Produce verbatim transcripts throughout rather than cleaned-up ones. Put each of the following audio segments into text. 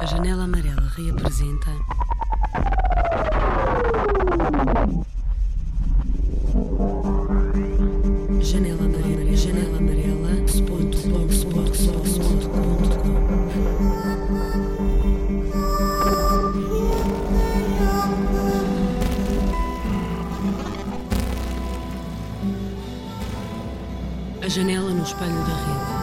A janela amarela reapresenta. Janela amarela, janela amarela, spot, spot, spot, spot, spot, ponto com. A janela no espelho da rede.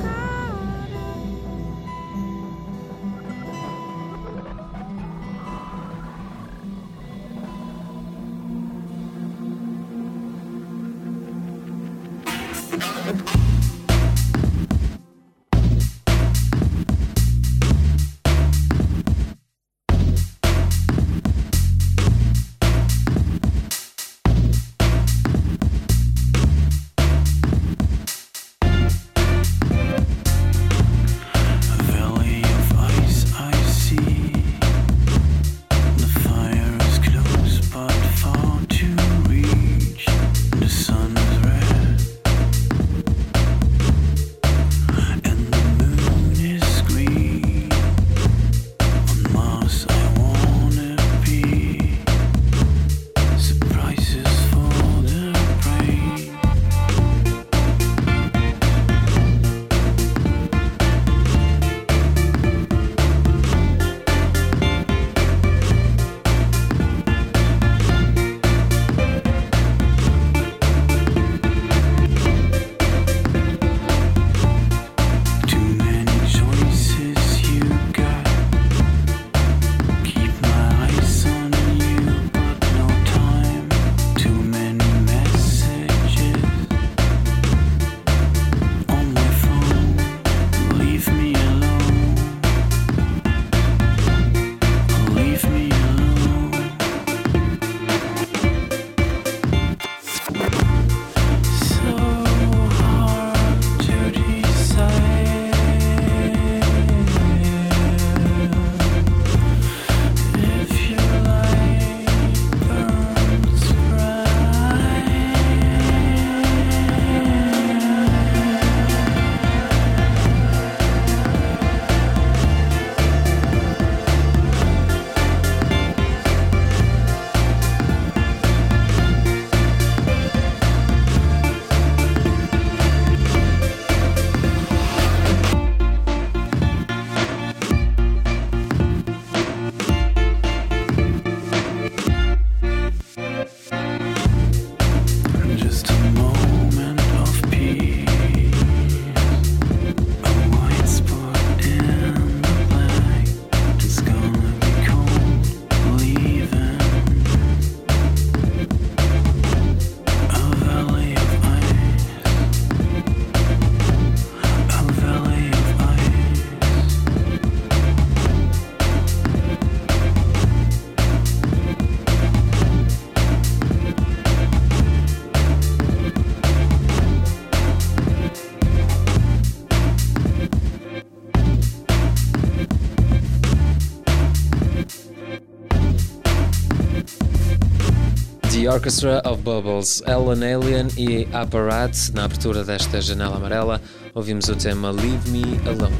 The Orchestra of Bubbles, Ellen Alien e Apparat. Na abertura desta janela amarela ouvimos o tema Leave Me Alone.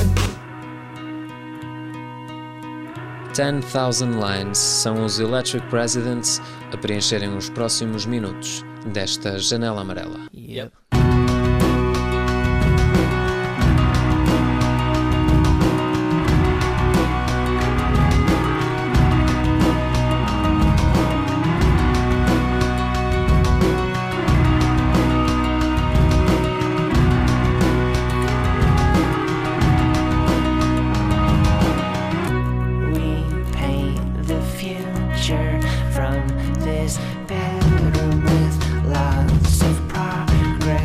ten thousand Lines são os Electric Presidents a preencherem os próximos minutos desta janela amarela. Yep. From this bedroom with lots of progress.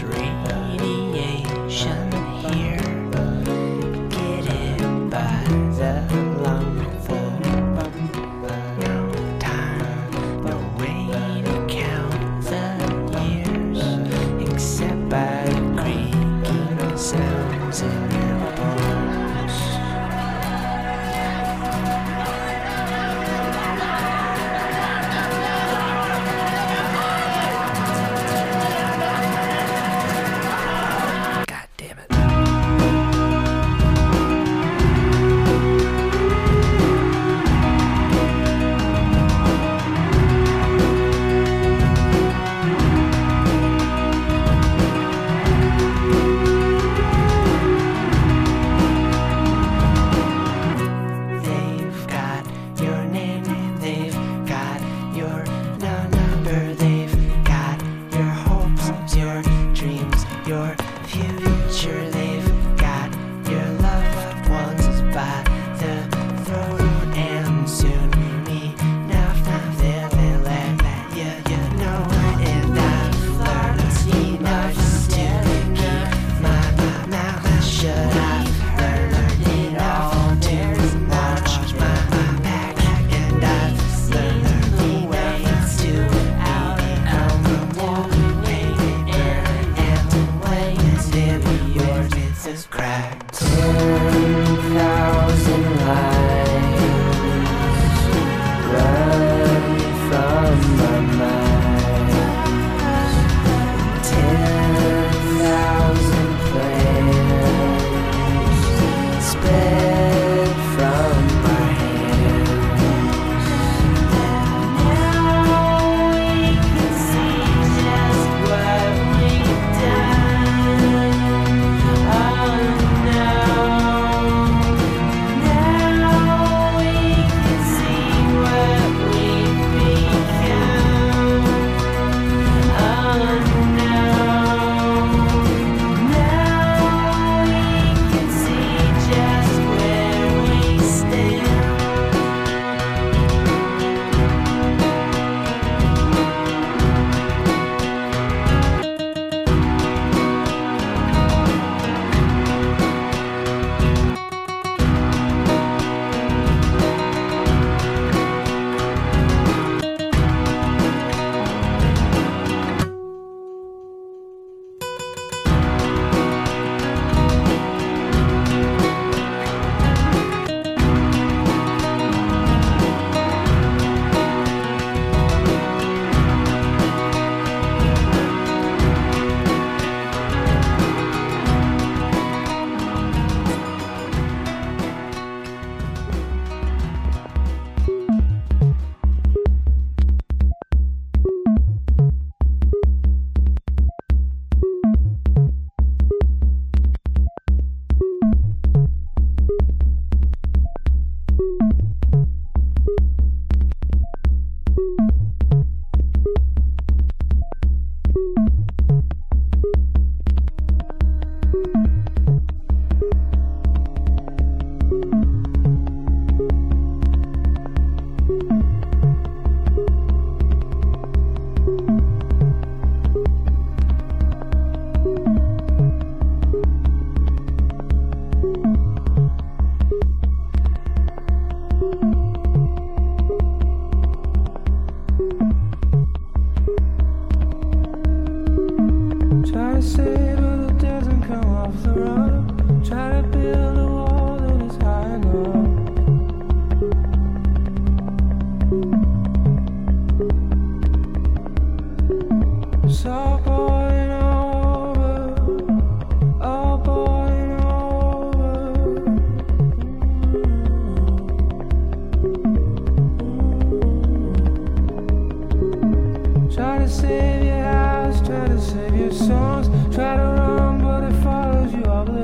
Save your house, try to save your songs. Try to run, but it follows you all the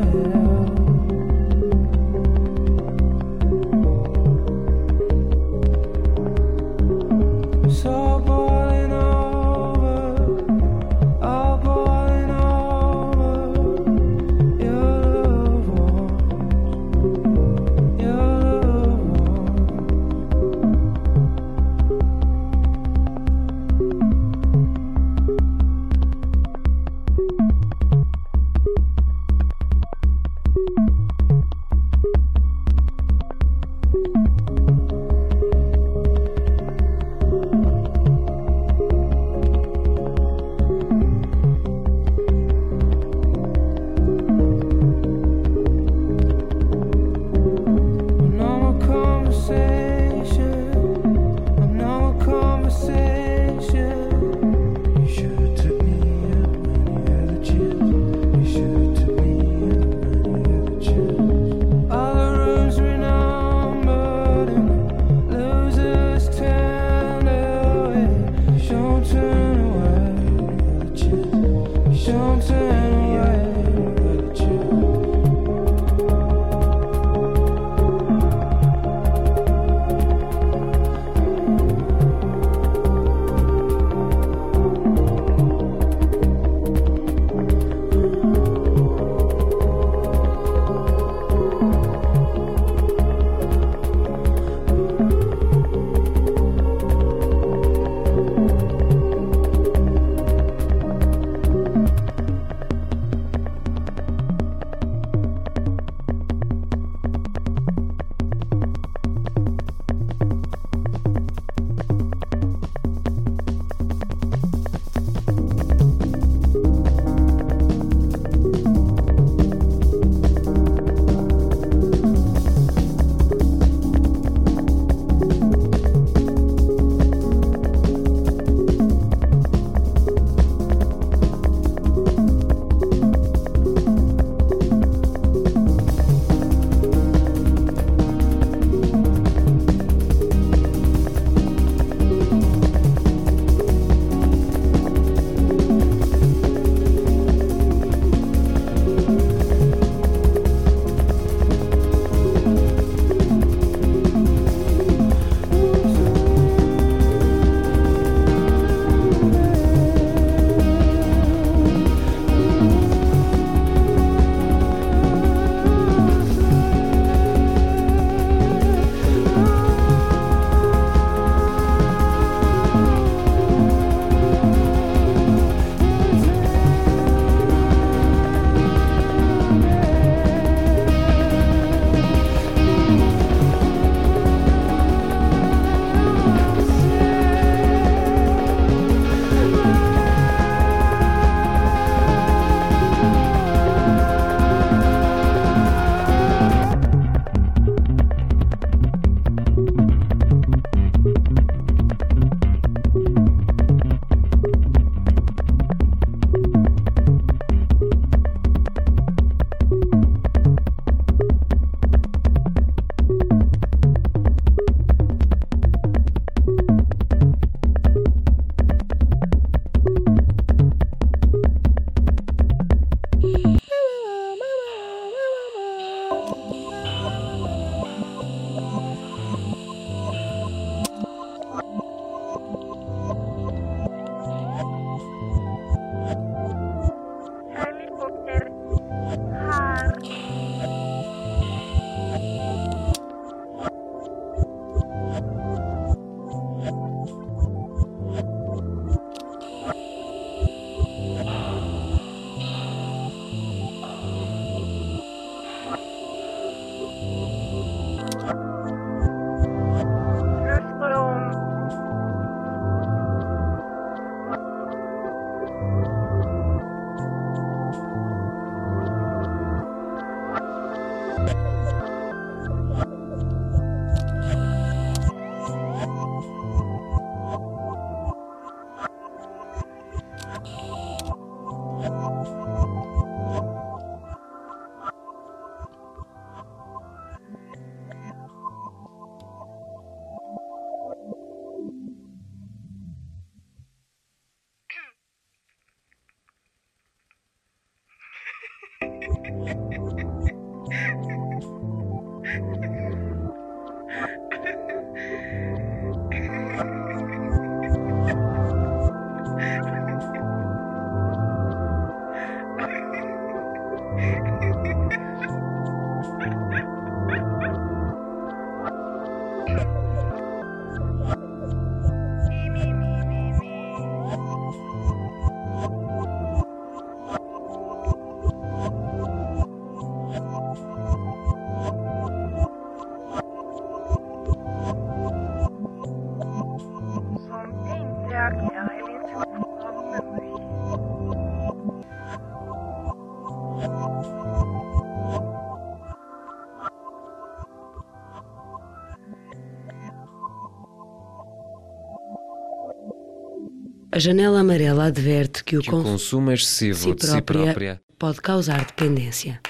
A janela amarela adverte que o, que o consumo excessivo de si própria pode causar dependência.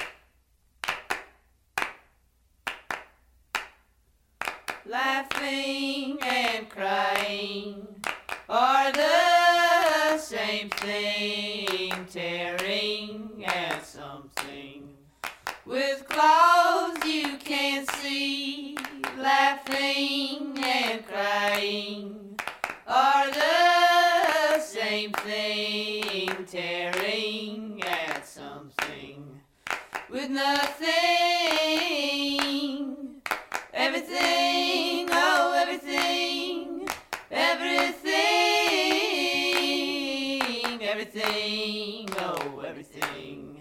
Laughing and crying are the same thing, tearing at something with claws you can't see. Laughing and crying are the same thing, tearing at something with nothing. Everything, oh everything, everything, everything, oh everything,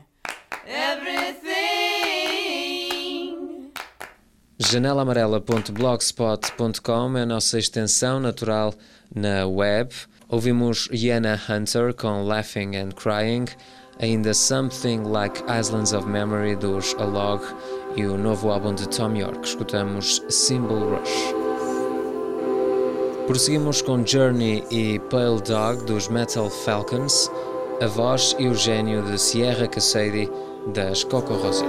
everything. janela amarela ponto blogspot ponto com é a nossa extensão natural na web. Ouvimos Iana Hunter com Laughing and Crying, ainda Something Like Islands of Memory dos Alog e o novo álbum de Thom Yorke. Escutamos Symbol Rush. Prosseguimos com Journey e Pale Dog dos Metal Falcons, a voz e o gênio de Sierra Cassady das Coco Rosie.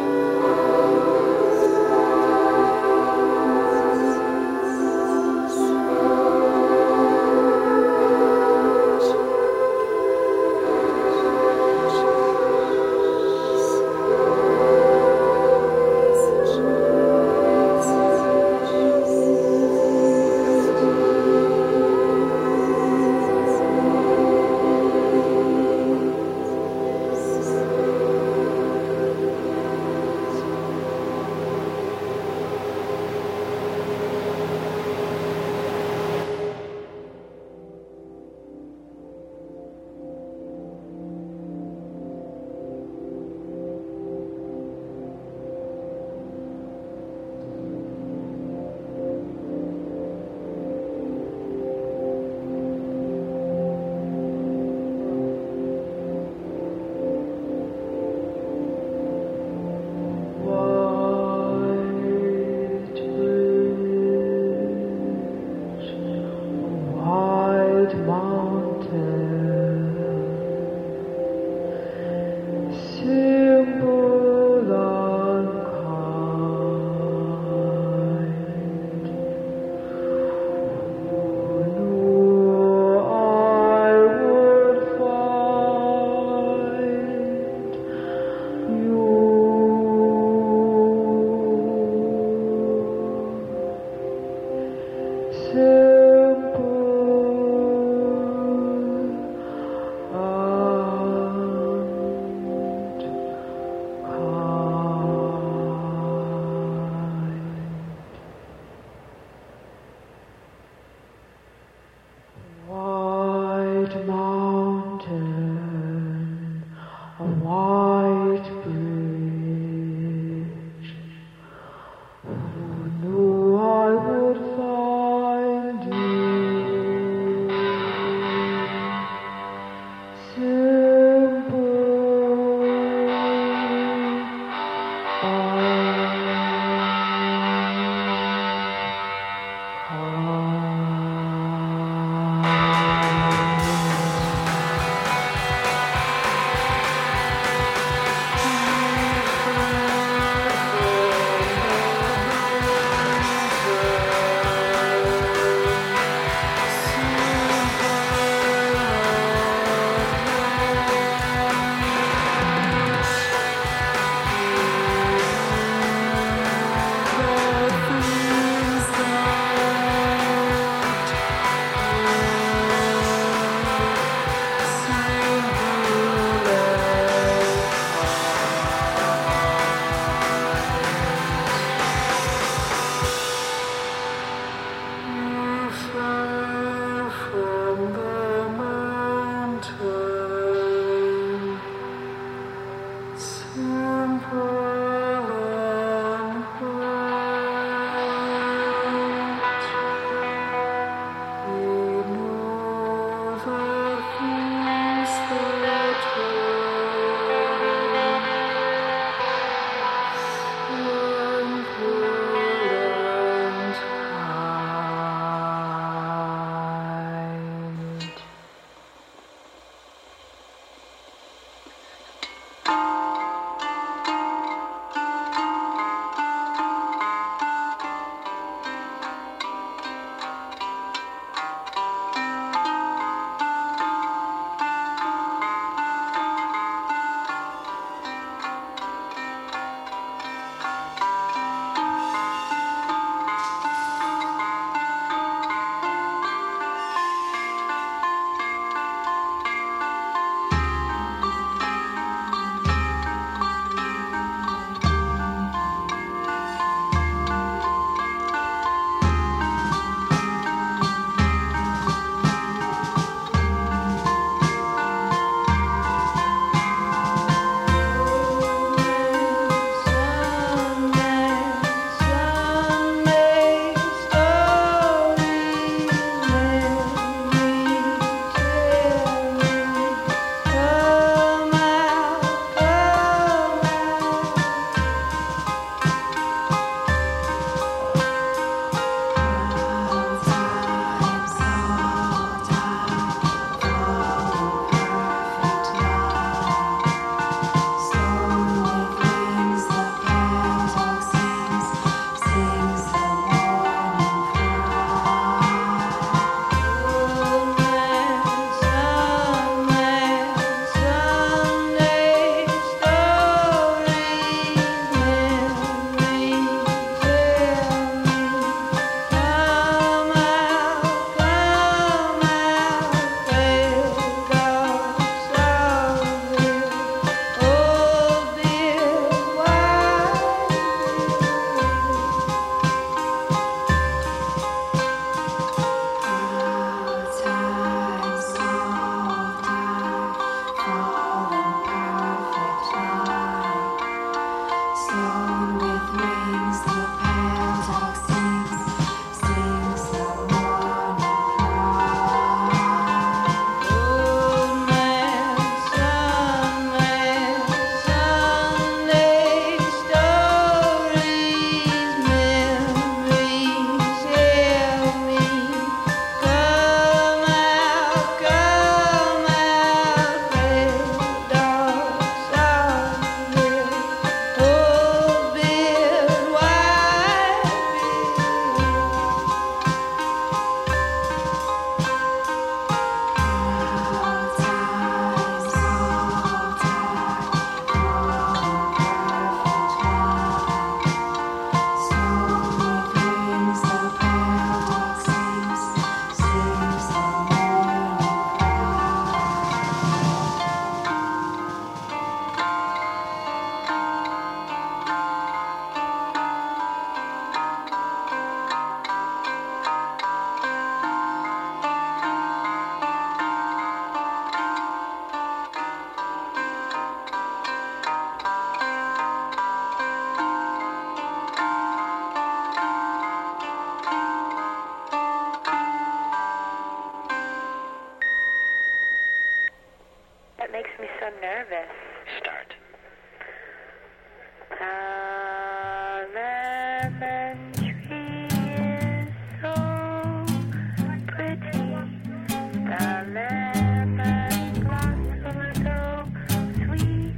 lemon tree is so pretty. The lemon blossom so sweet,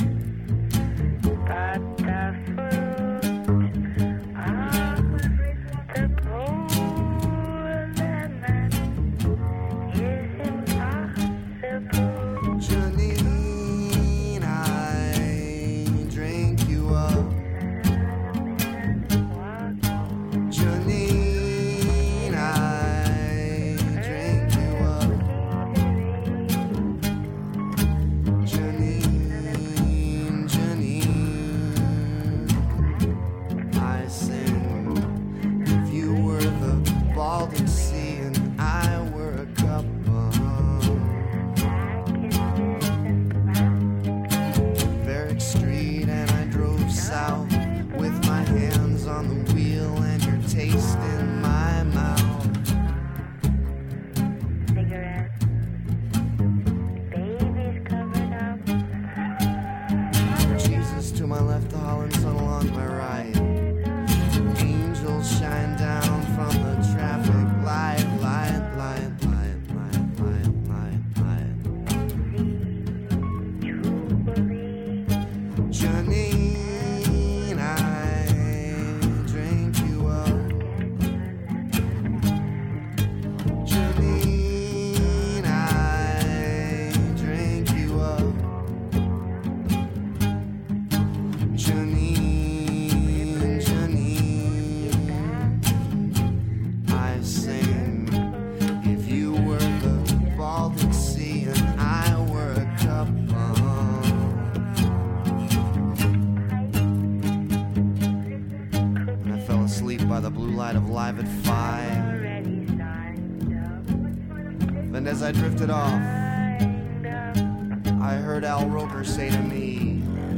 but the fruit of the poor lemon is impossible. Janine, I drink you up. Janine, I drink you up. Janine, Janine, I sing. If you were the Baltic Sea and I were a cup of Varick Street, and I drove south with my hands on the wheel and your taste in my mouth. Cigarette, baby's covered up. Jesus to my left, the Holland Sun along my right. Angels shine down from the traffic light, light, light, light, light, light, light, light. Janine, I drink you up. Janine, I drink you up. Janine, Janine, I sing. If you were the Baltic Sea and I were a cup of And I fell asleep by the blue light of Live at Five. Already signed up. And as I drifted off, Signed up. I heard Al Roker say to me,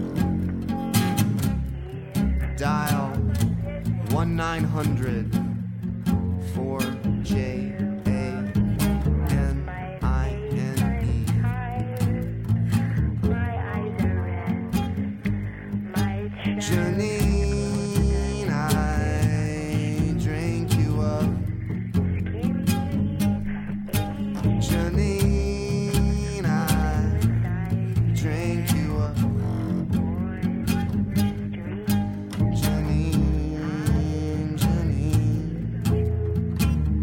dial one nine hundred for J A N I N E. My eyes are red. My chest Janine, I drink you up. Janine, I drink you up. Janine, Janine,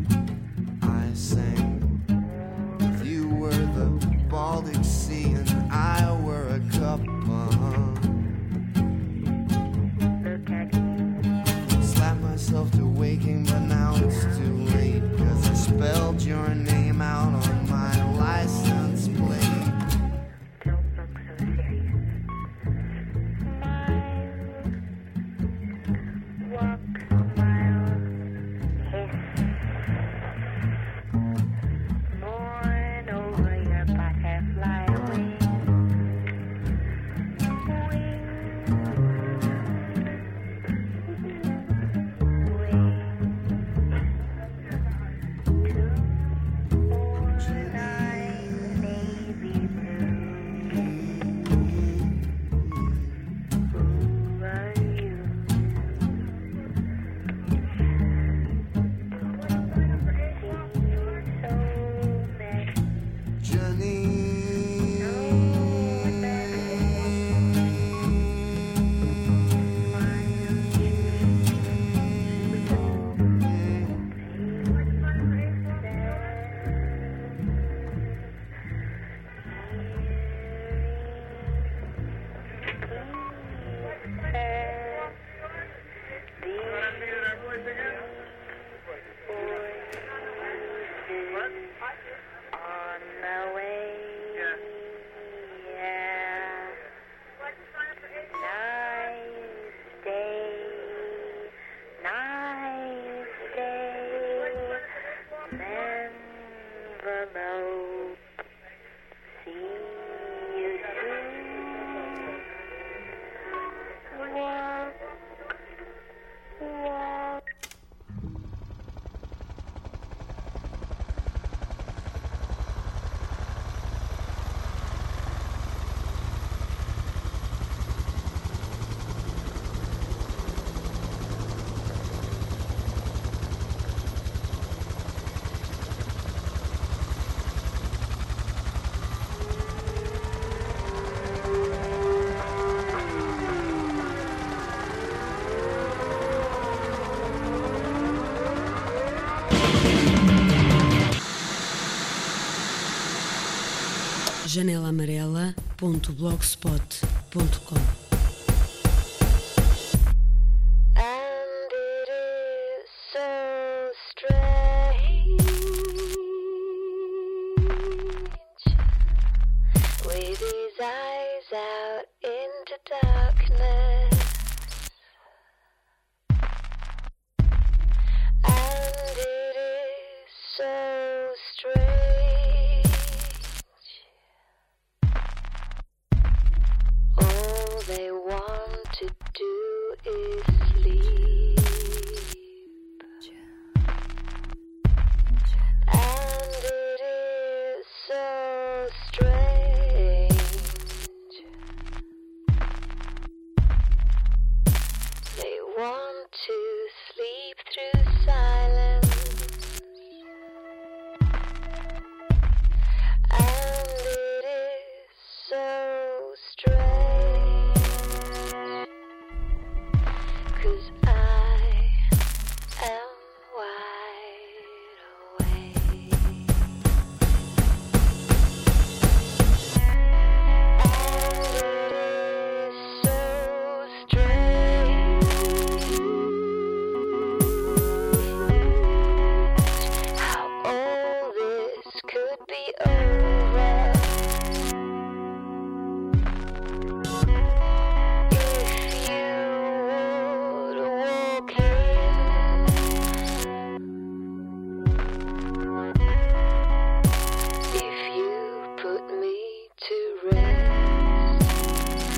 janela amarela ponto blogspot ponto com. And it is so strange with his eyes out into darkness. And it is so strange. All they want to do is sleep. And it is so strange. They want to sleep through silence. And it is so strange. 'Cause I am wide awake. And it is so strange how all this could be over if you would walk in, if you put me to rest.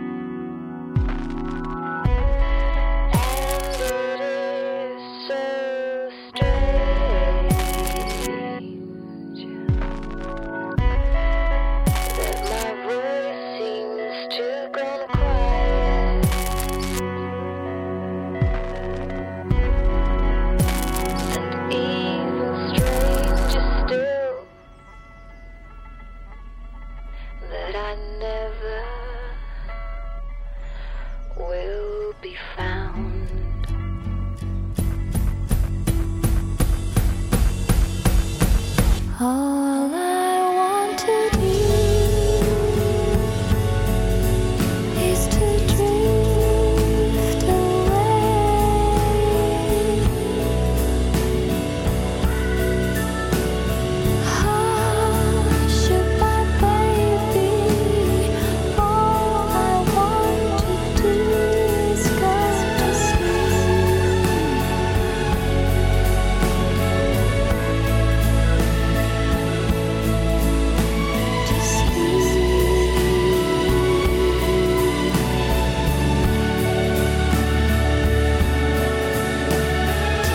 And it is so strange that my voice seems to gone quiet. And even stranger still, that I never will be found. All I want to do is to drift away. Hush, my baby. All I want to do is go to sleep. To sleep. To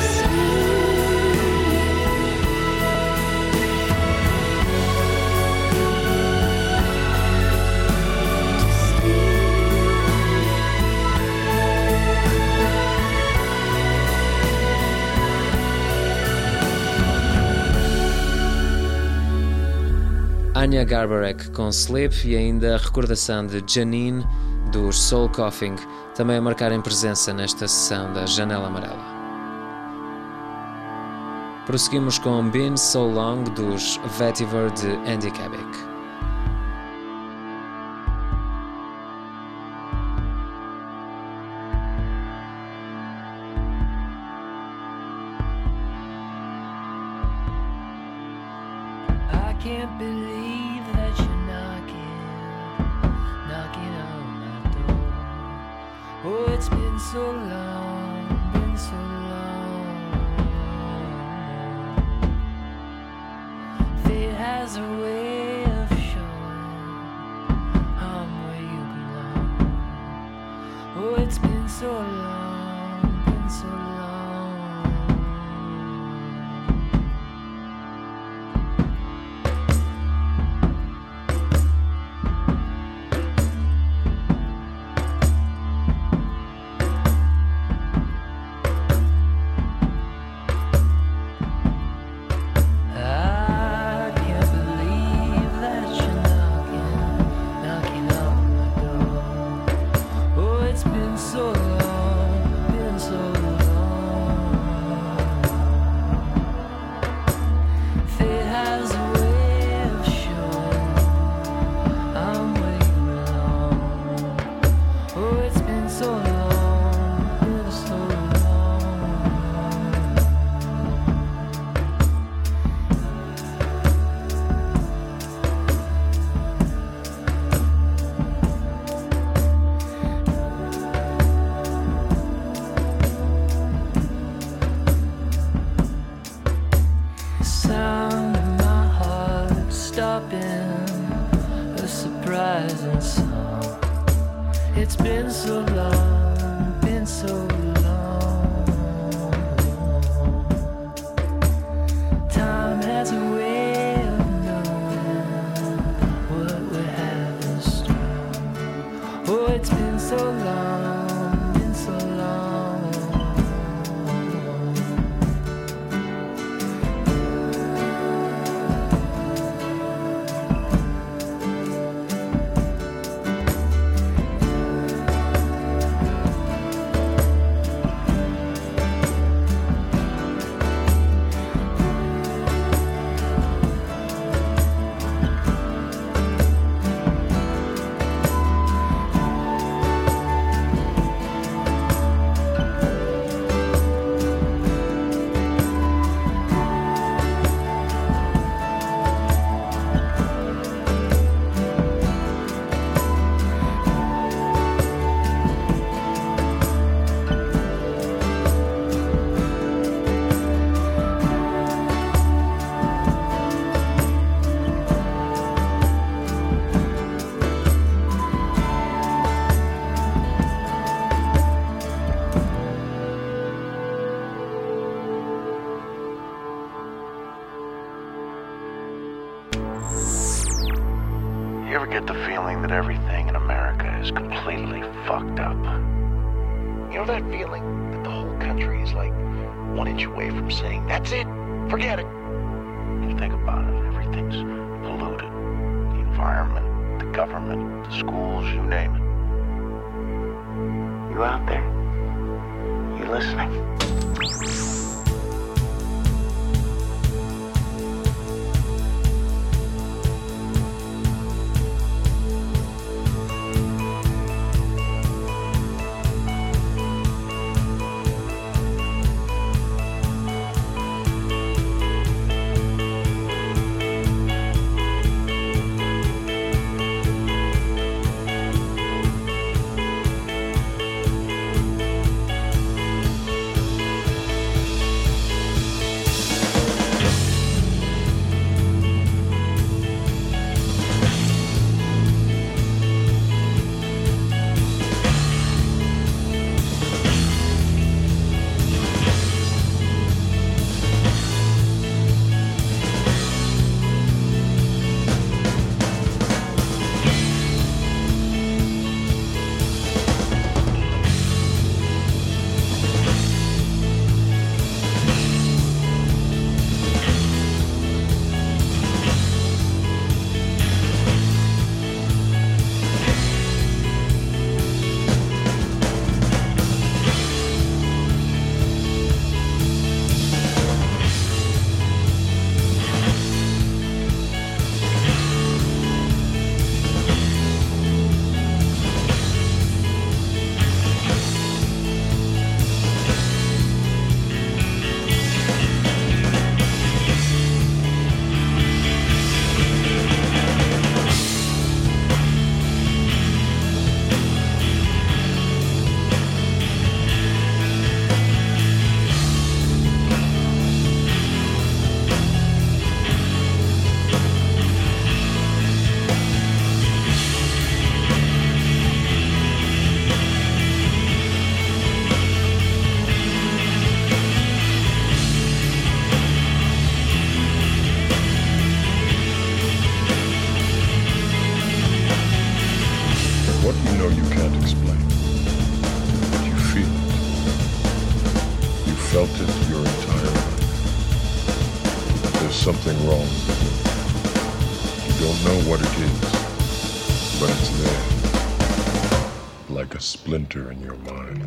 Anya Garbarek com Sleep e ainda a recordação de Janine dos Soul Coughing, também a marcarem presença nesta sessão da Janela Amarela. Prosseguimos com Been So Long dos Vetiver de Andy Kabik. I can't believe that you're knocking, knocking on my door. Oh, it's been so long, been so long. Fate has a way of showing I'm where you belong. Oh, it's been so long, been so long. I can't believe that you're knocking, knocking on my door. Oh, it's been so long, been so long. Fate has a way of showing been so long, been so long. Time has a way of knowing what we're having strong. Oh, it's been so long, been so long. You ever get the feeling that everything in America is completely fucked up? You know that feeling that the whole country is like one inch away from saying, that's it, forget it. You think about it, everything's polluted. The environment, the government, the schools, you name it. You out there? You listening? What you know you can't explain. But you feel it. You felt it your entire life. There's something wrong. You don't know what it is, but it's there. Like a splinter in your mind.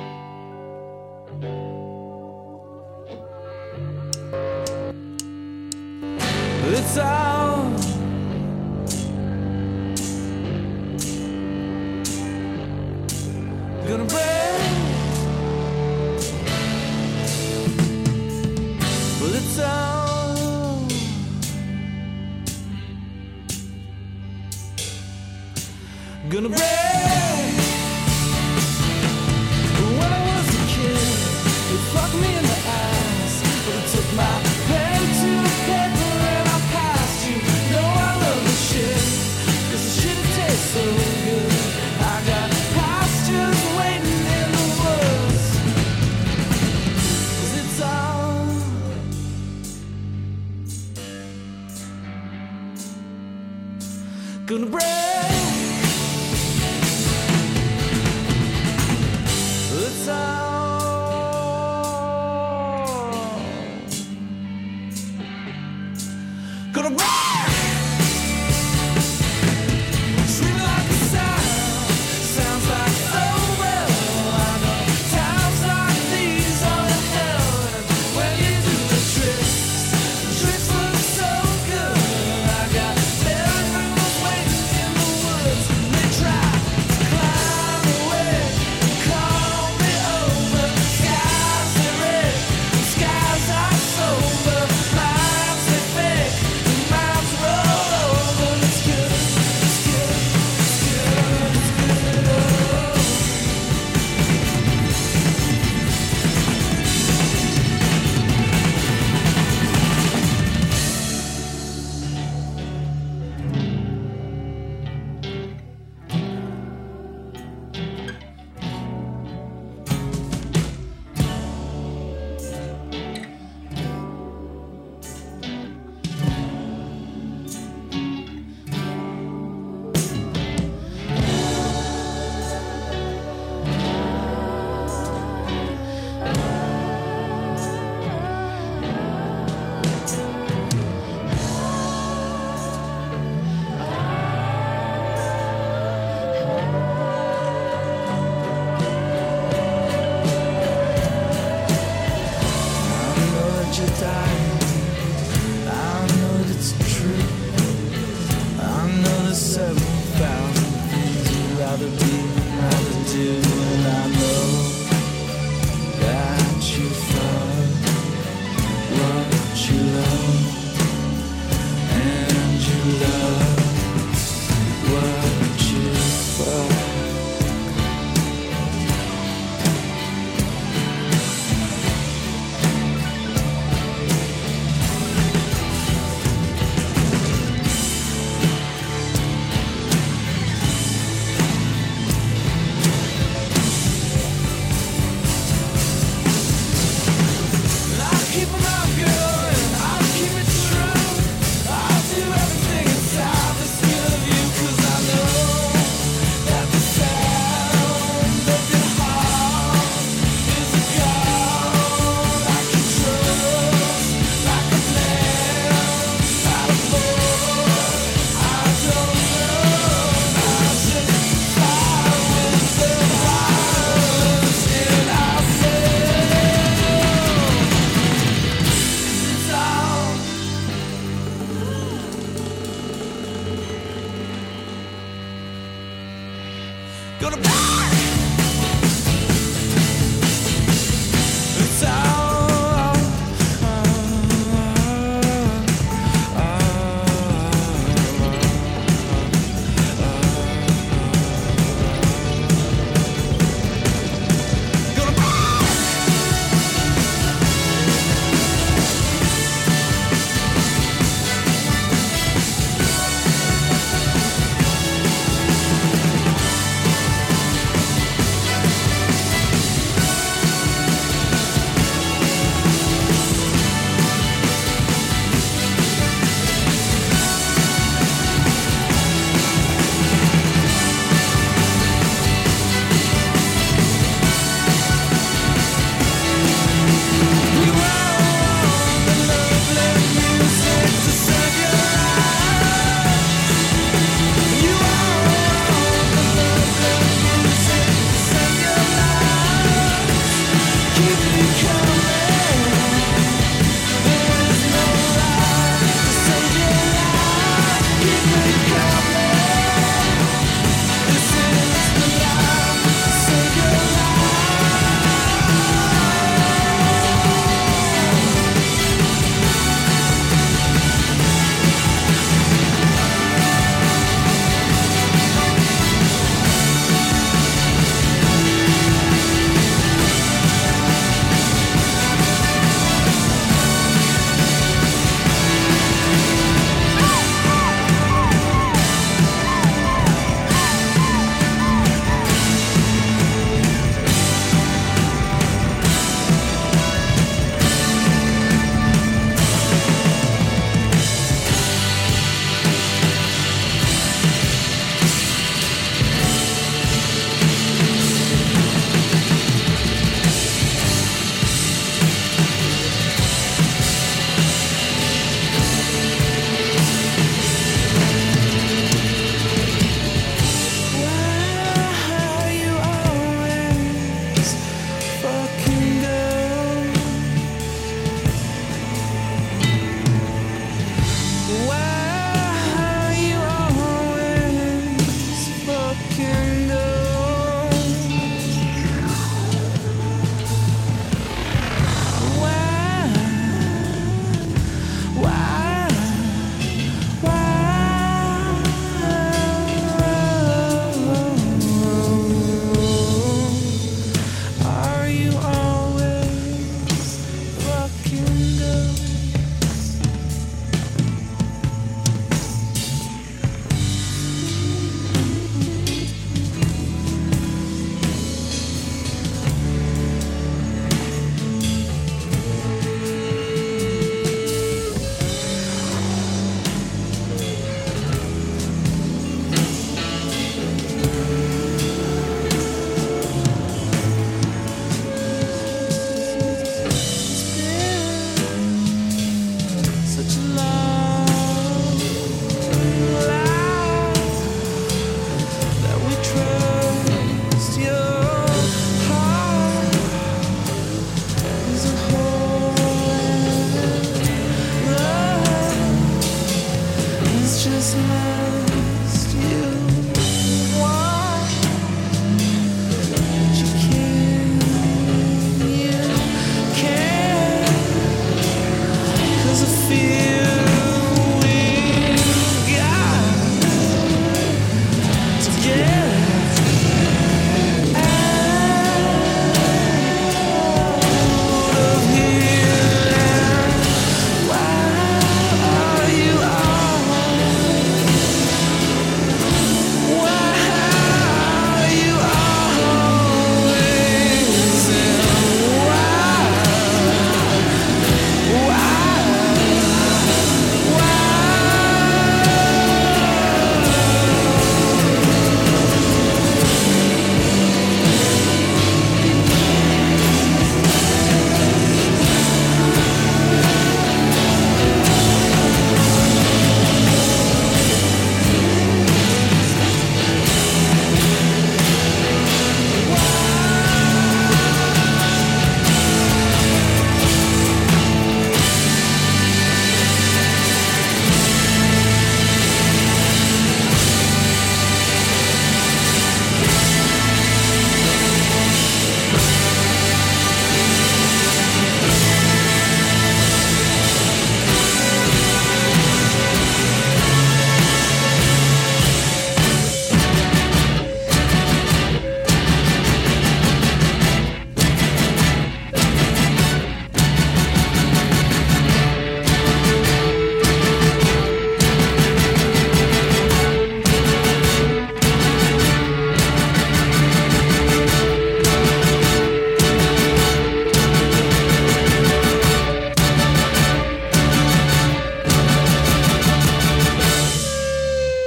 It's all gonna break. Well, it's all gonna break. When I was a kid, it fucked me in the ass, but it took my pen to paper and I passed you. Know I love the shit, 'cause the shit it tastes so good. I got past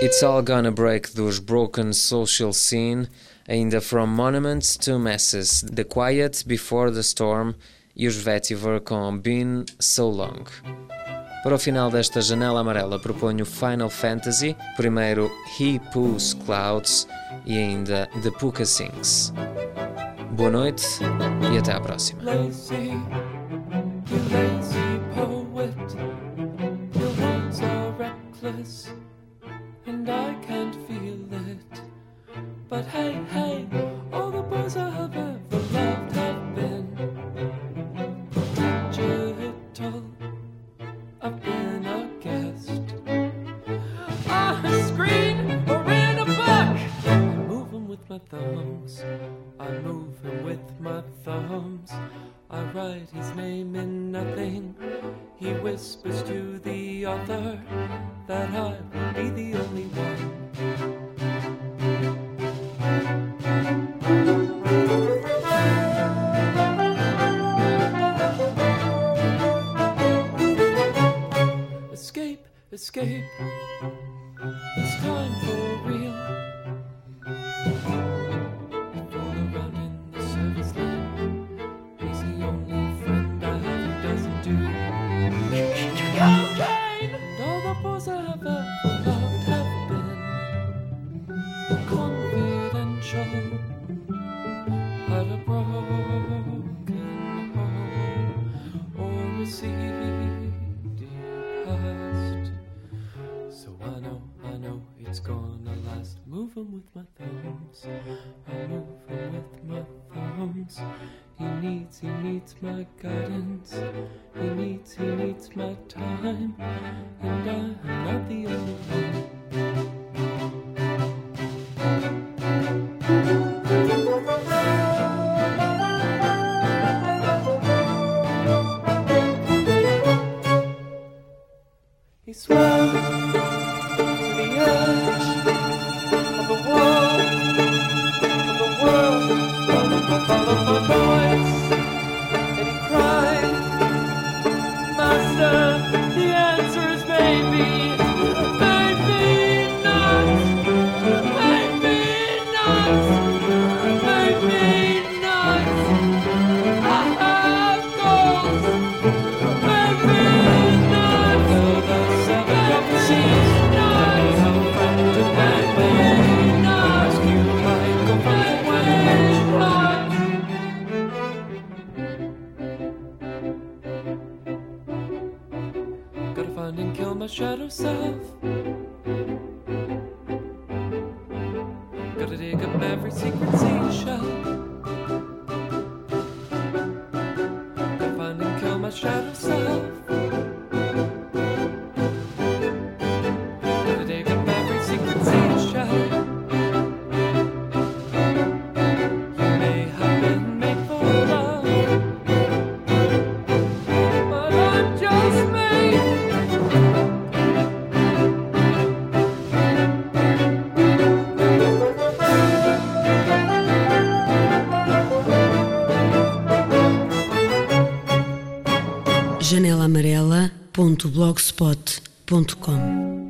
It's All Gonna Break dos Broken Social Scene, ainda From Monuments to Masses, The Quiet Before the Storm e os Vetiver com Been So Long. Para o final desta janela amarela proponho Final Fantasy, primeiro He Poos Clouds e ainda The Puka Sings. Boa noite e até à próxima. Lazy, you lazy poet, your words are reckless, and I can't feel it. But hey, hey, all the boys I have ever loved have been digital. I've been a guest on a screen or in a book. I'm moving with my thumbs. I'm moving with my thumbs. I write his name in nothing. He whispers to the author that I will be the only one. Escape, escape. It's time for real. Moving with my thumbs, I'm moving with my thumbs. He needs, he needs my guidance. He needs, he needs my time. And I'm not the only one. He swam to the edge of the world, of the world, followed my voice, and he cried, Master, the answer is maybe, maybe not, maybe not, maybe not. I have goals, maybe not, till the seven of the seas. And kill my shadow self. Gotta dig up every secret seashell. Gotta find and kill my shadow self. Gotta dig up every secret seashell. You may have been made for love, but I'm just made. janela amarela ponto blogspot ponto com